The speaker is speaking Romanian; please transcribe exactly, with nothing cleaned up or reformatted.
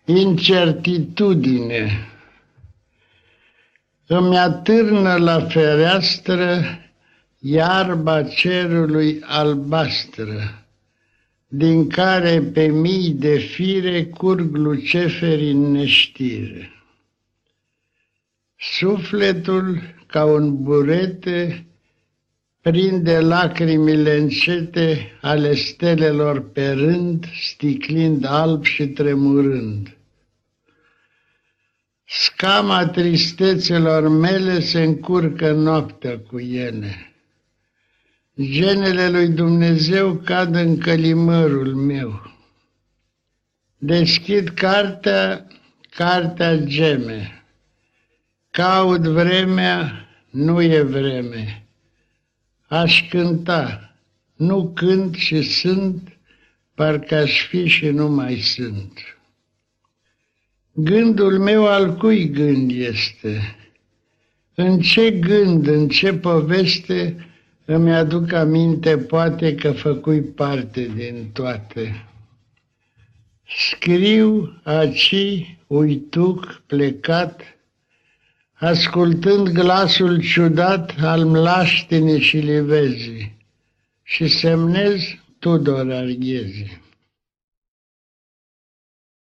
Incertitudine. Îmi atârnă la fereastră iarba cerului albastră, din care pe mii de fire curg luceferi în neștire. Sufletul, ca un burete, prinde lacrimile încete ale stelelor pe rând, sticlind alb și tremurând. Scama tristețelor mele se încurcă noaptea cu ele. Genele lui Dumnezeu cad în călimărul meu. Deschid cartea, cartea geme. Caut vremea, nu e vreme. Aș cânta, nu cânt și sunt, parcă aș fi și nu mai sunt. Gândul meu al cui gând este? În ce gând, în ce poveste îmi aduc aminte poate că făcui parte din toate? Scriu aci, uituc, plecat, ascultând glasul ciudat al mlaștinii și livezii, și semnez Tudor Arghezi.